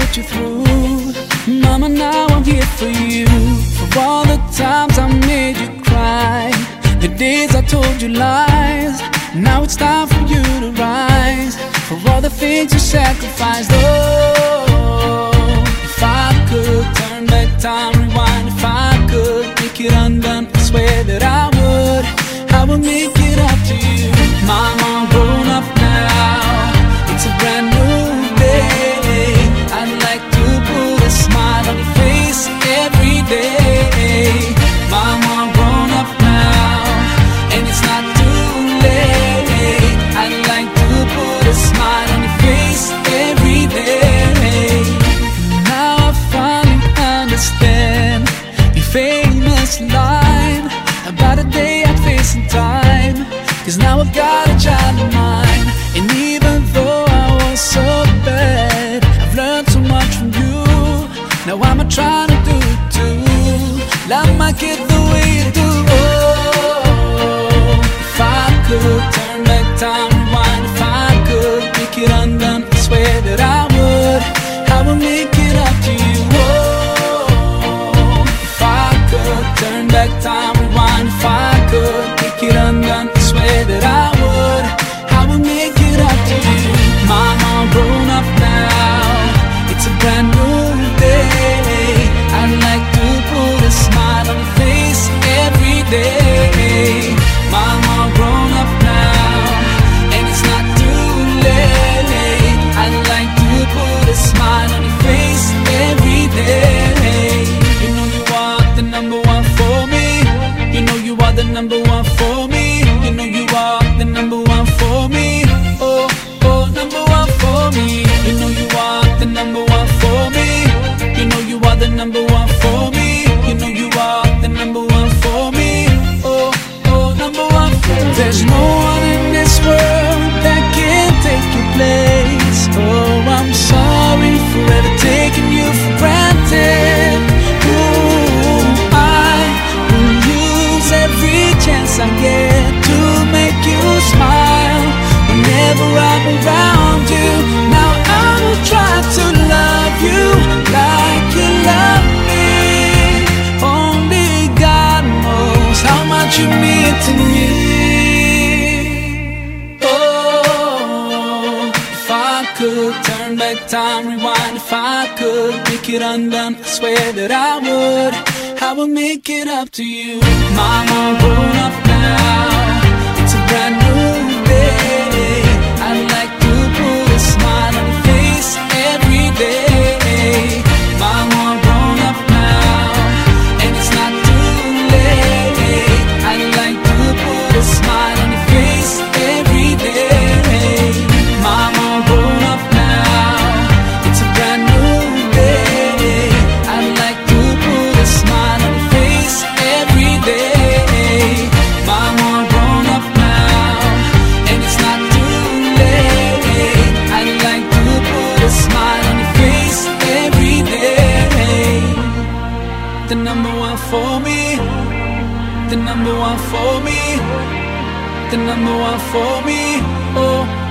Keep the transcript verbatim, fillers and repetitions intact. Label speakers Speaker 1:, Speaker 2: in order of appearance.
Speaker 1: put you through. Mama, now I'm here for you. For all the times I made you cry, the days I told you lies. Now it's time for you to rise. For all the things you sacrificed. Oh, if I could turn back time, rewind. If I could make it undone, I swear that I would. I would make it up to you. Mama, I'm grown up now. It's a brand new day. I'd like to put a smile on your face every day. Mama, I'm grown up now, and it's not too late. I'd like to put a smile on your face every day. Now I finally understand your famous line about a day I'd face in time. Cause now I've got a child of mine. And even though I was so bad, I've learned so much from you. Now I'm trying to do it too. Love my kid the way you do. Oh, if I could turn back time, rewind. If I could make it undone, I swear that I would. I would make it up to you. Oh, if I could turn back time, rewind. If I could make it undone, I swear that I would. I would make it up to you. Mama, I'm grown up now. It's a brand new day. I'd like to put a smile on your face every day. Mama, I'm grown up now, and it's not too late. I'd like to put a smile on your face every day. You know you are the number one for me. You know you are the number one for me. You know you are the number one for me. Oh, oh, number one for me. You know you are the number one for me. You know you are the number one for me. You know you are the number one for me. Oh, oh, number one for me. There's no one in this world that can take your place. Oh, I'm sorry for ever taking you for granted. Ooh, I will use every chance I get to make you smile whenever I'm around you. Now I will try to love you like you love me. Only God knows how much you mean to me. Oh, if I could turn back time, rewind. If I could make it undone, I swear that I would. I will make it up to you. Mama, I'm grown up now. It's a brand new day. I'd like to put a smile on your face every day. Mama, I'm grown up now, and it's not too late. I'd like to put a smile on your face every day. Mama, I'm grown up now. It's a brand new day. I'd like to put a smile on your face every day. Mama, I'm grown up now, and it's not too late. I'd like to put a smile on your face every day. The number one for me. The number one for me. The number one for me. Oh.